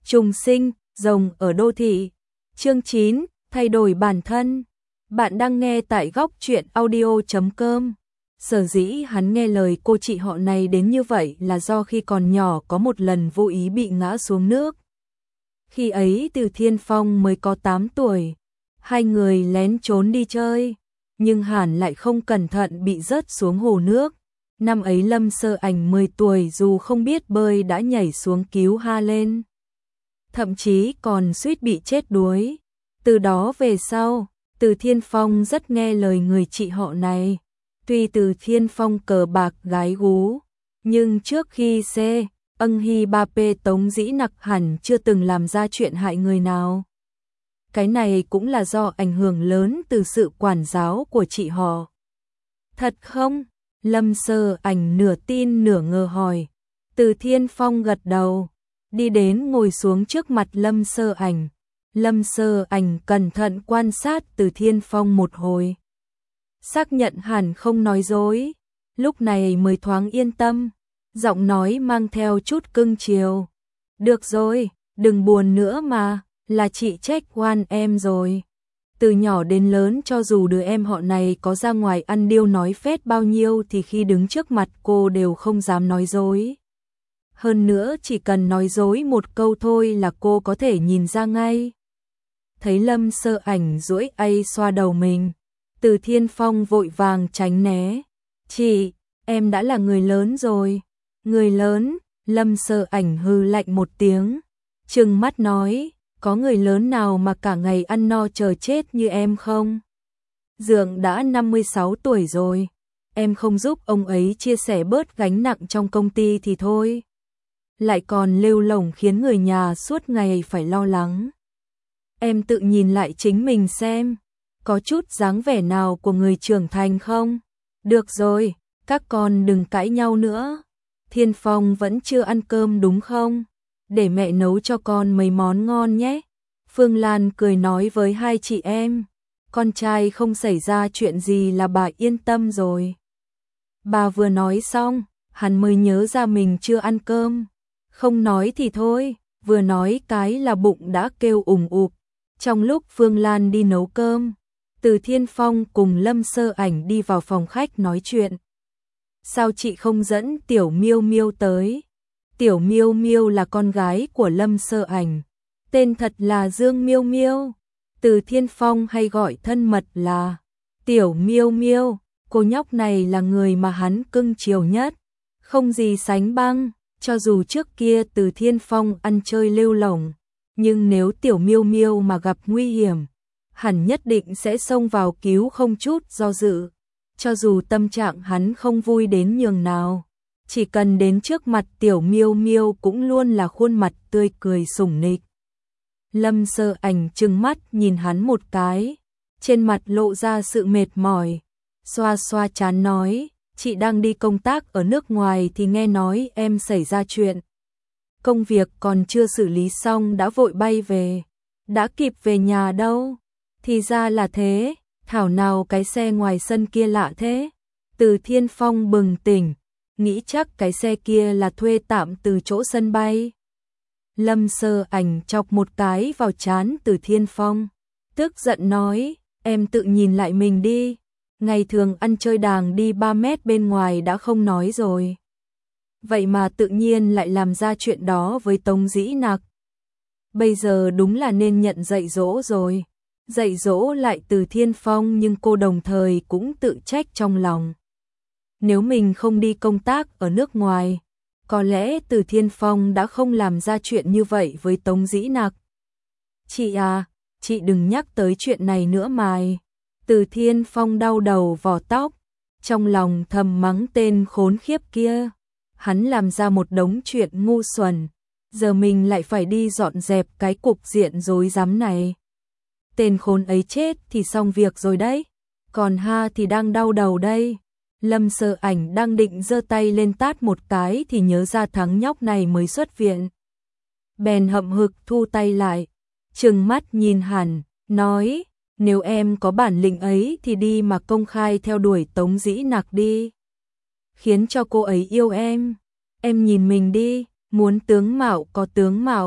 Trùng sinh, rồng ở đô thị. Chương 9, thay đổi bản thân. Bạn đang nghe tại góc truyện audio.com. Sở dĩ hắn nghe lời cô chị họ này đến như vậy là do khi còn nhỏ có một lần vô ý bị ngã xuống nước. Khi ấy Từ Thiên Phong mới có 8 tuổi. Hai người lén trốn đi chơi, nhưng Hàn lại không cẩn thận bị rớt xuống hồ nước. Năm ấy Lâm Sơ Ảnh 10 tuổi, dù không biết bơi đã nhảy xuống cứu Ha lên. Thậm chí còn suýt bị chết đuối. Từ đó về sau, Từ Thiên Phong rất nghe lời người chị họ này. Tuy Từ Thiên Phong cờ bạc gái gú, nhưng trước khi ân hi ba p Tống Dĩ Nặc hẳn chưa từng làm ra chuyện hại người nào. Cái này cũng là do ảnh hưởng lớn từ sự quản giáo của chị họ. Thật không? Lâm Sơ Ảnh nửa tin nửa ngờ hỏi. Từ Thiên Phong gật đầu, đi đến ngồi xuống trước mặt Lâm Sơ Ảnh. Lâm Sơ Ảnh cẩn thận quan sát Từ Thiên Phong một hồi, xác nhận hẳn không nói dối, lúc này mới thoáng yên tâm, giọng nói mang theo chút cưng chiều. Được rồi, đừng buồn nữa mà, là chị trách oan em rồi. Từ nhỏ đến lớn cho dù đứa em họ này có ra ngoài ăn điêu nói phét bao nhiêu thì khi đứng trước mặt cô đều không dám nói dối. Hơn nữa chỉ cần nói dối một câu thôi là cô có thể nhìn ra ngay. Thấy Lâm Sơ Ảnh duỗi tay xoa đầu mình, Từ Thiên Phong vội vàng tránh né. Chị, em đã là người lớn rồi. Người lớn? Lâm Sơ Ảnh hừ lạnh một tiếng, trừng mắt nói, có người lớn nào mà cả ngày ăn no chờ chết như em không? Dượng đã 56 tuổi rồi, em không giúp ông ấy chia sẻ bớt gánh nặng trong công ty thì thôi, lại còn lêu lổng khiến người nhà suốt ngày phải lo lắng. Em tự nhìn lại chính mình xem, có chút dáng vẻ nào của người trưởng thành không? Được rồi, các con đừng cãi nhau nữa. Thiên Phong vẫn chưa ăn cơm đúng không? Để mẹ nấu cho con mấy món ngon nhé. Phương Lan cười nói với hai chị em. Con trai không xảy ra chuyện gì là bà yên tâm rồi. Bà vừa nói xong, hắn mới nhớ ra mình chưa ăn cơm. Không nói thì thôi, vừa nói cái là bụng đã kêu ủng ụp. Trong lúc Phương Lan đi nấu cơm, Từ Thiên Phong cùng Lâm Sơ Ảnh đi vào phòng khách nói chuyện. Sao chị không dẫn Tiểu Miêu Miêu tới? Tiểu Miêu Miêu là con gái của Lâm Sơ Ảnh, tên thật là Dương Miêu Miêu. Từ Thiên Phong hay gọi thân mật là Tiểu Miêu Miêu. Cô nhóc này là người mà hắn cưng chiều nhất, không gì sánh bằng. Cho dù trước kia Từ Thiên Phong ăn chơi lêu lổng, nhưng nếu Tiểu Miêu Miêu mà gặp nguy hiểm, hẳn nhất định sẽ xông vào cứu không chút do dự. Cho dù tâm trạng hắn không vui đến nhường nào, chỉ cần đến trước mặt Tiểu Miêu Miêu cũng luôn là khuôn mặt tươi cười sủng nịch. Lâm Sơ Ảnh trừng mắt nhìn hắn một cái, trên mặt lộ ra sự mệt mỏi, xoa xoa trán nói, chị đang đi công tác ở nước ngoài thì nghe nói em xảy ra chuyện. Công việc còn chưa xử lý xong đã vội bay về, đã kịp về nhà đâu. Thì ra là thế, thảo nào cái xe ngoài sân kia lạ thế. Từ Thiên Phong bừng tỉnh, nghĩ chắc cái xe kia là thuê tạm từ chỗ sân bay. Lâm Sơ Ảnh chọc một cái vào trán Từ Thiên Phong, tức giận nói, em tự nhìn lại mình đi, ngày thường ăn chơi đàng đi 3 mét bên ngoài đã không nói rồi. Vậy mà tự nhiên lại làm ra chuyện đó với Tống Dĩ Nặc. Bây giờ đúng là nên nhận dạy dỗ rồi. Dạy dỗ lại Từ Thiên Phong nhưng cô đồng thời cũng tự trách trong lòng. Nếu mình không đi công tác ở nước ngoài, có lẽ Từ Thiên Phong đã không làm ra chuyện như vậy với Tống Dĩ Nặc. Chị à, chị đừng nhắc tới chuyện này nữa mài. Từ Thiên Phong đau đầu vò tóc, trong lòng thầm mắng tên khốn khiếp kia. Hắn làm ra một đống chuyện ngu xuẩn, giờ mình lại phải đi dọn dẹp cái cục diện rối rắm này. Tên khốn ấy chết thì xong việc rồi đấy, còn Ha thì đang đau đầu đây. Lâm Sơ Ảnh đang định giơ tay lên tát một cái thì nhớ ra thằng nhóc này mới xuất viện. Bèn hậm hực thu tay lại, trừng mắt nhìn hắn, nói, nếu em có bản lĩnh ấy thì đi mà công khai theo đuổi Tống Dĩ Nặc đi. Khiến cho cô ấy yêu em nhìn mình đi, muốn tướng mạo có tướng mạo,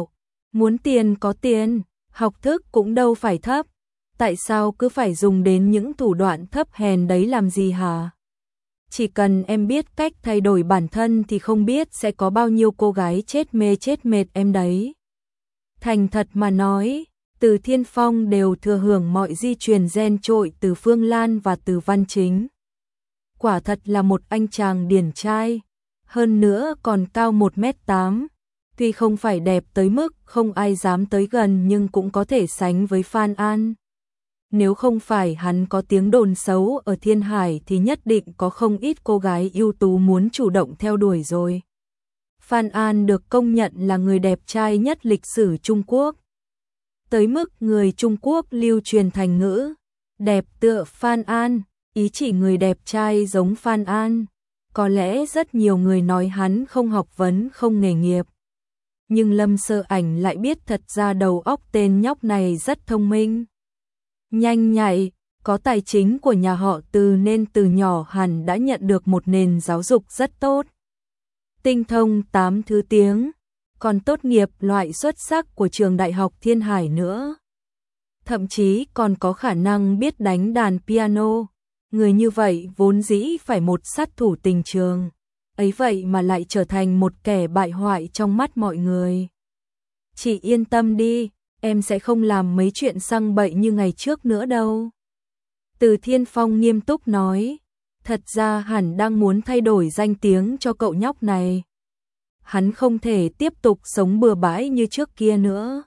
Muốn tiền có tiền, học thức cũng đâu phải thấp. Tại sao cứ phải dùng đến những thủ đoạn thấp hèn đấy làm gì hả? Chỉ cần em biết cách thay đổi bản thân thì không biết sẽ có bao nhiêu cô gái chết mê chết mệt em đấy. Thành thật mà nói, Từ Thiên Phong đều thừa hưởng mọi di truyền gen trội từ Phương Lan và từ Văn Chính. Quả thật là một anh chàng điển trai, hơn nữa còn cao 1m8. Tuy không phải đẹp tới mức không ai dám tới gần nhưng cũng có thể sánh với Phan An. Nếu không phải hắn có tiếng đồn xấu ở Thiên Hải thì nhất định có không ít cô gái ưu tú muốn chủ động theo đuổi rồi. Phan An được công nhận là người đẹp trai nhất lịch sử Trung Quốc. Tới mức người Trung Quốc lưu truyền thành ngữ, đẹp tựa Phan An, ý chỉ người đẹp trai giống Phan An. Có lẽ rất nhiều người nói hắn không học vấn không nghề nghiệp. Nhưng Lâm Sơ Ảnh lại biết thật ra đầu óc tên nhóc này rất thông minh. Nhanh nhạy, có tài chính của nhà họ Từ nên từ nhỏ hẳn đã nhận được một nền giáo dục rất tốt. Tinh thông 8 thứ tiếng, còn tốt nghiệp loại xuất sắc của trường Đại học Thiên Hải nữa. Thậm chí còn có khả năng biết đánh đàn piano. Người như vậy vốn dĩ phải một sát thủ tình trường. Ấy vậy mà lại trở thành một kẻ bại hoại trong mắt mọi người. Chị yên tâm đi, em sẽ không làm mấy chuyện sằng bậy như ngày trước nữa đâu. Từ Thiên Phong nghiêm túc nói, thật ra hẳn đang muốn thay đổi danh tiếng cho cậu nhóc này. Hắn không thể tiếp tục sống bừa bãi như trước kia nữa.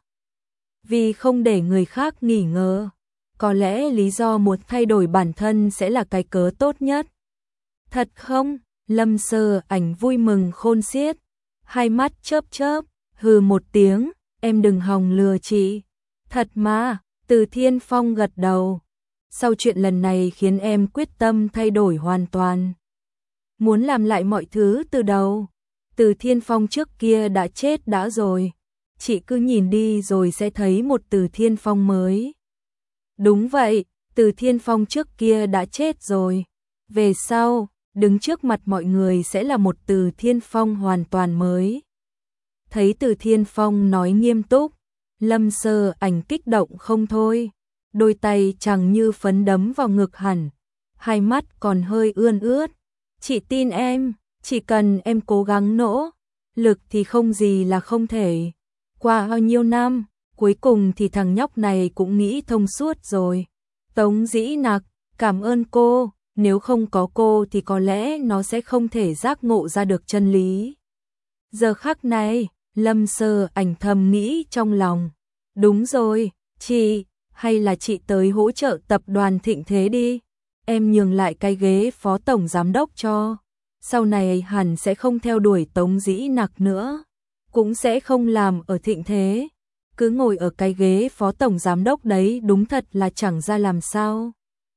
Vì không để người khác nghi ngờ, có lẽ lý do muốn thay đổi bản thân sẽ là cái cớ tốt nhất. Thật không? Lâm Sơ Ảnh vui mừng khôn xiết, hai mắt chớp chớp, hừ một tiếng, em đừng hòng lừa chị. Thật mà, Từ Thiên Phong gật đầu. Sau chuyện lần này khiến em quyết tâm thay đổi hoàn toàn. Muốn làm lại mọi thứ từ đầu. Từ Thiên Phong trước kia đã chết đã rồi. Chị cứ nhìn đi rồi sẽ thấy một Từ Thiên Phong mới. Đúng vậy, Từ Thiên Phong trước kia đã chết rồi. Về sau, đứng trước mặt mọi người sẽ là một Từ Thiên Phong hoàn toàn mới. Thấy Từ Thiên Phong nói nghiêm túc, Lâm Sơ Ảnh kích động không thôi. Đôi tay chẳng như phấn đấm vào ngực hẳn, hai mắt còn hơi ươn ướt. Chị tin em, chỉ cần em cố gắng nỗ lực thì không gì là không thể. Qua bao nhiêu năm, cuối cùng thì thằng nhóc này cũng nghĩ thông suốt rồi. Tống Dĩ Nặc, cảm ơn cô, nếu không có cô thì có lẽ nó sẽ không thể giác ngộ ra được chân lý. Giờ khắc này, Lâm Sơ Ảnh thầm nghĩ trong lòng. Đúng rồi, chị, hay là chị tới hỗ trợ tập đoàn Thịnh Thế đi. Em nhường lại cái ghế phó tổng giám đốc cho. Sau này hẳn sẽ không theo đuổi Tống Dĩ Nặc nữa. Cũng sẽ không làm ở Thịnh Thế. Cứ ngồi ở cái ghế phó tổng giám đốc đấy đúng thật là chẳng ra làm sao.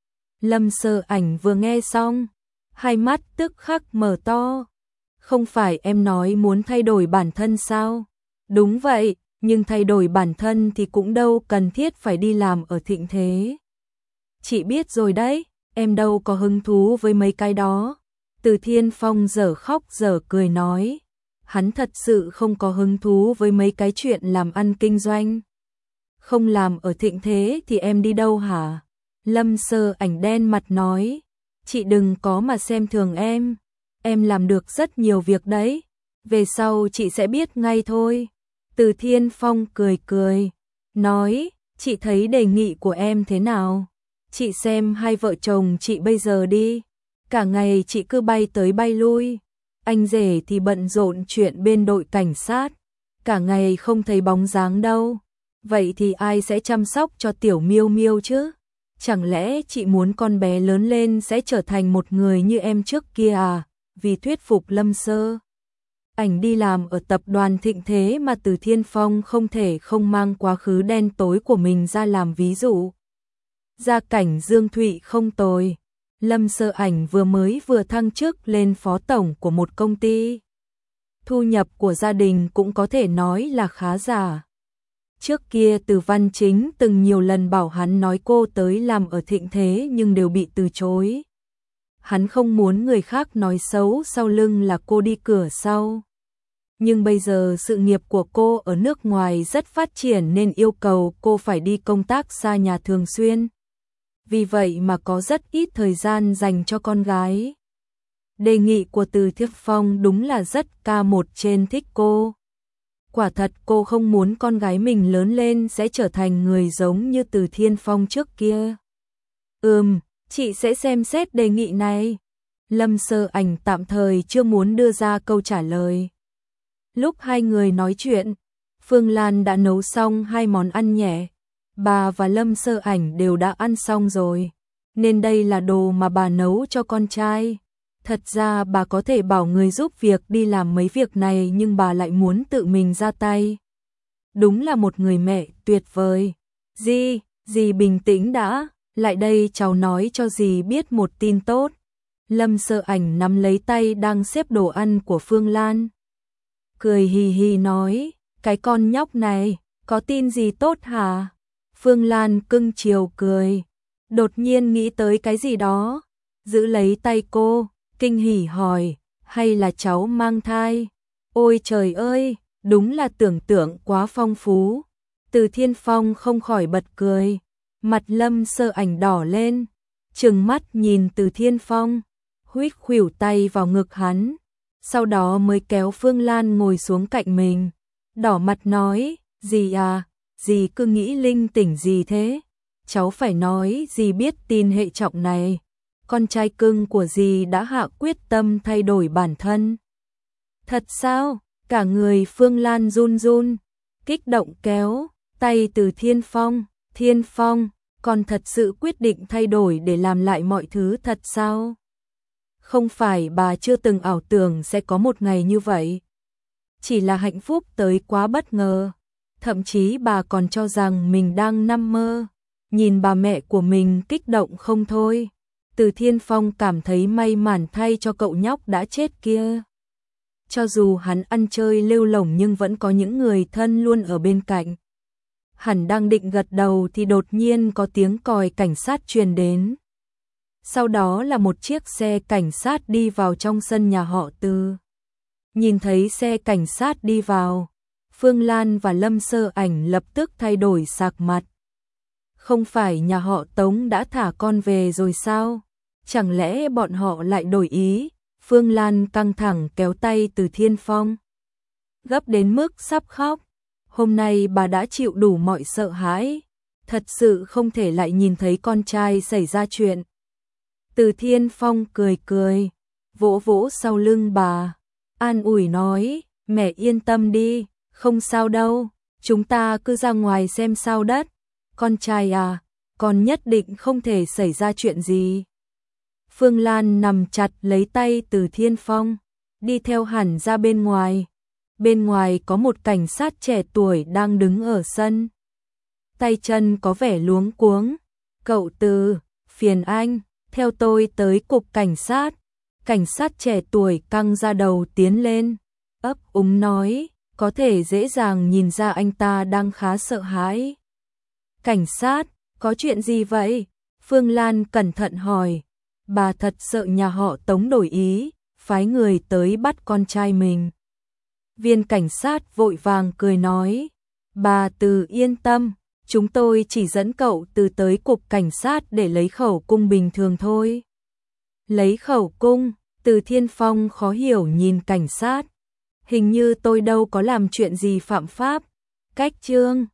Lâm Sơ Ảnh vừa nghe xong, hai mắt tức khắc mở to. Không phải em nói muốn thay đổi bản thân sao? Đúng vậy, nhưng thay đổi bản thân thì cũng đâu cần thiết phải đi làm ở Thịnh Thế. Chị biết rồi đấy, em đâu có hứng thú với mấy cái đó. Từ Thiên Phong dở khóc dở cười nói. Hắn thật sự không có hứng thú với mấy cái chuyện làm ăn kinh doanh. Không làm ở Thịnh Thế thì em đi đâu hả? Lâm Sơ Ảnh đen mặt nói. Chị đừng có mà xem thường em. Em làm được rất nhiều việc đấy. Về sau chị sẽ biết ngay thôi. Từ Thiên Phong cười cười. Nói, chị thấy đề nghị của em thế nào? Chị xem hai vợ chồng chị bây giờ đi. Cả ngày chị cứ bay tới bay lui. Anh rể thì bận rộn chuyện bên đội cảnh sát. Cả ngày không thấy bóng dáng đâu. Vậy thì ai sẽ chăm sóc cho tiểu Miêu Miêu chứ? Chẳng lẽ chị muốn con bé lớn lên sẽ trở thành một người như em trước kia à? Vì thuyết phục Lâm Sơ Ảnh đi làm ở tập đoàn Thịnh Thế mà Từ Thiên Phong không thể không mang quá khứ đen tối của mình ra làm ví dụ. Gia cảnh Dương Thụy không tồi. Lâm Sơ Ảnh vừa thăng chức lên phó tổng của một công ty. Thu nhập của gia đình cũng có thể nói là khá giả. Trước kia Từ Văn Chính từng nhiều lần bảo hắn nói cô tới làm ở Thịnh Thế nhưng đều bị từ chối. Hắn không muốn người khác nói xấu sau lưng là cô đi cửa sau. Nhưng bây giờ sự nghiệp của cô ở nước ngoài rất phát triển nên yêu cầu cô phải đi công tác xa nhà thường xuyên. Vì vậy mà có rất ít thời gian dành cho con gái. Đề nghị của Từ Thiên Phong đúng là rất ca một trên thích cô. Quả thật cô không muốn con gái mình lớn lên sẽ trở thành người giống như Từ Thiên Phong trước kia. Chị sẽ xem xét đề nghị này. Lâm Sơ Ảnh tạm thời chưa muốn đưa ra câu trả lời. Lúc hai người nói chuyện, Phương Lan đã nấu xong hai món ăn nhẹ. Bà và Lâm Sơ Ảnh đều đã ăn xong rồi, nên đây là đồ mà bà nấu cho con trai. Thật ra bà có thể bảo người giúp việc đi làm mấy việc này nhưng bà lại muốn tự mình ra tay. Đúng là một người mẹ tuyệt vời. Dì bình tĩnh đã, lại đây cháu nói cho dì biết một tin tốt. Lâm Sơ Ảnh nắm lấy tay đang xếp đồ ăn của Phương Lan. Cười hì hì nói, cái con nhóc này, có tin gì tốt hả? Phương Lan cưng chiều cười, đột nhiên nghĩ tới cái gì đó, giữ lấy tay cô, kinh hỉ hỏi, hay là cháu mang thai? Ôi trời ơi, đúng là tưởng tượng quá phong phú. Từ Thiên Phong không khỏi bật cười, mặt Lâm Sơ Ảnh đỏ lên, trừng mắt nhìn Từ Thiên Phong, huých khuỷu tay vào ngực hắn, sau đó mới kéo Phương Lan ngồi xuống cạnh mình, đỏ mặt nói, dì à, dì cứ nghĩ linh tỉnh gì thế? Cháu phải nói dì biết tin hệ trọng này. Con trai cưng của dì đã hạ quyết tâm thay đổi bản thân. Thật sao? Cả người Phương Lan run run, kích động kéo tay Từ Thiên Phong. Thiên Phong, con thật sự quyết định thay đổi để làm lại mọi thứ thật sao? Không phải bà chưa từng ảo tưởng sẽ có một ngày như vậy. Chỉ là hạnh phúc tới quá bất ngờ. Thậm chí bà còn cho rằng mình đang nằm mơ. Nhìn bà mẹ của mình kích động không thôi. Từ Thiên Phong cảm thấy may mắn thay cho cậu nhóc đã chết kia. Cho dù hắn ăn chơi lêu lổng nhưng vẫn có những người thân luôn ở bên cạnh. Hắn đang định gật đầu thì đột nhiên có tiếng còi cảnh sát truyền đến. Sau đó là một chiếc xe cảnh sát đi vào trong sân nhà họ Từ. Nhìn thấy xe cảnh sát đi vào, Phương Lan và Lâm Sơ Ảnh lập tức thay đổi sắc mặt. Không phải nhà họ Tống đã thả con về rồi sao? Chẳng lẽ bọn họ lại đổi ý? Phương Lan căng thẳng kéo tay Từ Thiên Phong, gấp đến mức sắp khóc. Hôm nay bà đã chịu đủ mọi sợ hãi, thật sự không thể lại nhìn thấy con trai xảy ra chuyện. Từ Thiên Phong cười cười, vỗ vỗ sau lưng bà, an ủi nói, mẹ yên tâm đi, không sao đâu, chúng ta cứ ra ngoài xem sao đất. Con trai à, con nhất định không thể xảy ra chuyện gì. Phương Lan nằm chặt lấy tay Từ Thiên Phong, đi theo hẳn ra bên ngoài. Bên ngoài có một cảnh sát trẻ tuổi đang đứng ở sân. Tay chân có vẻ luống cuống. Cậu Từ, phiền anh, theo tôi tới cục cảnh sát. Cảnh sát trẻ tuổi căng ra đầu tiến lên, ấp úng nói, có thể dễ dàng nhìn ra anh ta đang khá sợ hãi. Cảnh sát, có chuyện gì vậy? Phương Lan cẩn thận hỏi. Bà thật sợ nhà họ Tống đổi ý, phái người tới bắt con trai mình. Viên cảnh sát vội vàng cười nói, bà Từ yên tâm, chúng tôi chỉ dẫn cậu Từ tới cục cảnh sát để lấy khẩu cung bình thường thôi. Lấy khẩu cung? Từ Thiên Phong khó hiểu nhìn cảnh sát. Hình như tôi đâu có làm chuyện gì phạm pháp. Cách chương